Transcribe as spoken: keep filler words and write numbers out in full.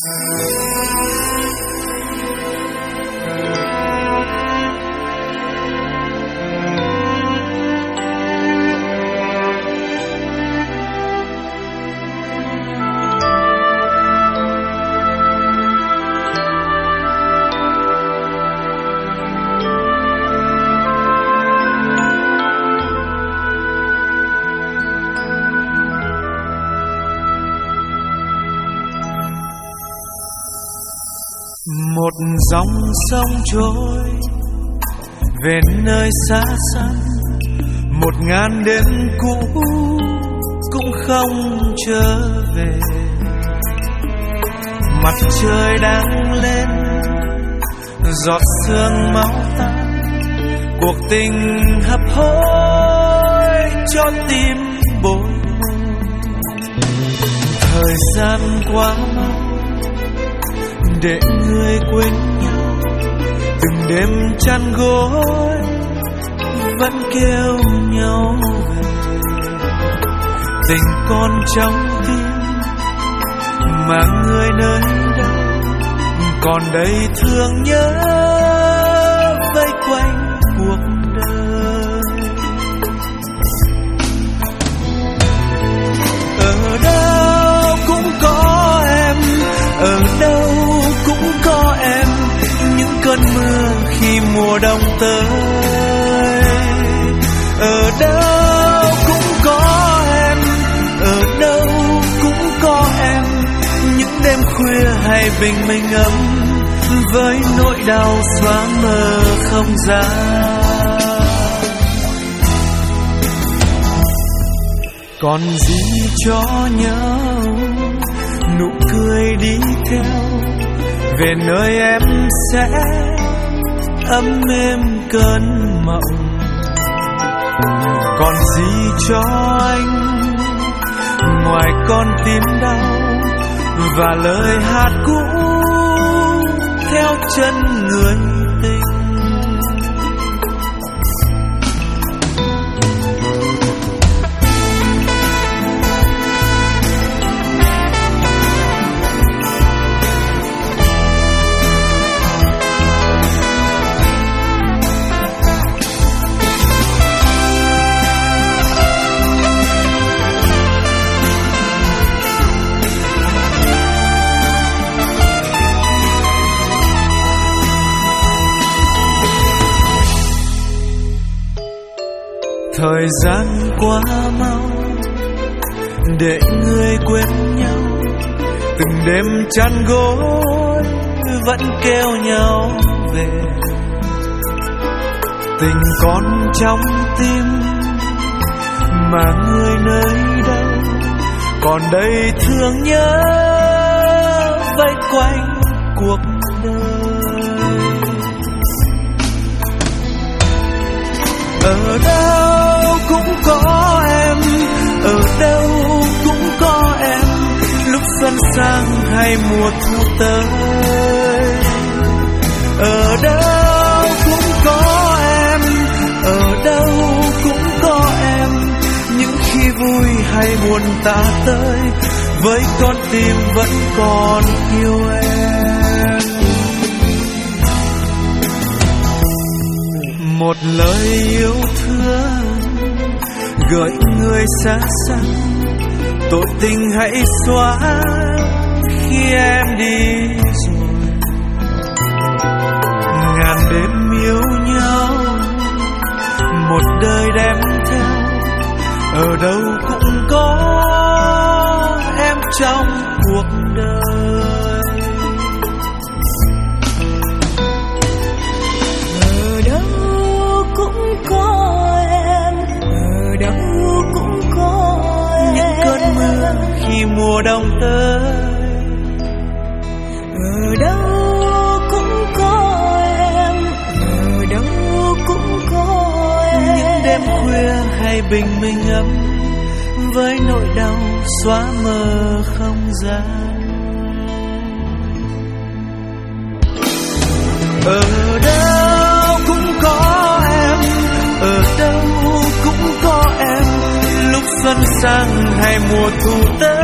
Một dòng sông trôi về nơi xa xăm, một ngàn đêm cũ cũng không trở về. Mặt trời đang lên, giọt sương máu tan, cuộc tình hấp hối cho tim bồi hồi. Thời gian quá mau để người quên nhau, từng đêm chăn gối vẫn kêu nhau về. Tình còn trong tim mà người nơi đâu còn đầy thương nhớ vây quanh cuộc đời. Ở đâu cũng có em, ở đâu cũng có em, những cơn mưa khi mùa đông tới. Ở đâu cũng có em, ở đâu cũng có em, những đêm khuya hay bình minh ấm với nỗi đau xóa mờ không ra. Còn gì cho nhau nụ cười đi theo về nơi em sẽ ấm êm cơn mộng. Còn gì cho anh ngoài con tim đau và lời hát cũ theo chân người tình. Thời gian quá mau để người quên nhau, từng đêm chăn gối vẫn kêu nhau về. Tình còn trong tim mà người nơi đâu còn đầy thương nhớ vây quanh cuộc đời. Ở đâu cũng có em, ở đâu cũng có em, lúc xuân sang hay mùa thu tới. Ở đâu cũng có em, ở đâu cũng có em, những khi vui hay buồn ta tới, với con tim vẫn còn yêu em. Một lời yêu thương gửi người xa xăm, tội tình hãy xóa khi em đi rồi. Ngàn đêm yêu nhau, một đời đem theo, ở đâu cũng có em trong cuộc đời. Ở đâu cũng có em, ở đâu cũng có em, những cơn mưa khi mùa đông tới. Ở đâu cũng có em, ở đâu cũng có em, những đêm khuya hay bình minh ấm với nỗi đau xóa mờ không gian. Ở đâu cũng có em, ở đâu cũng có em, lúc xuân sang hay mùa thu tới.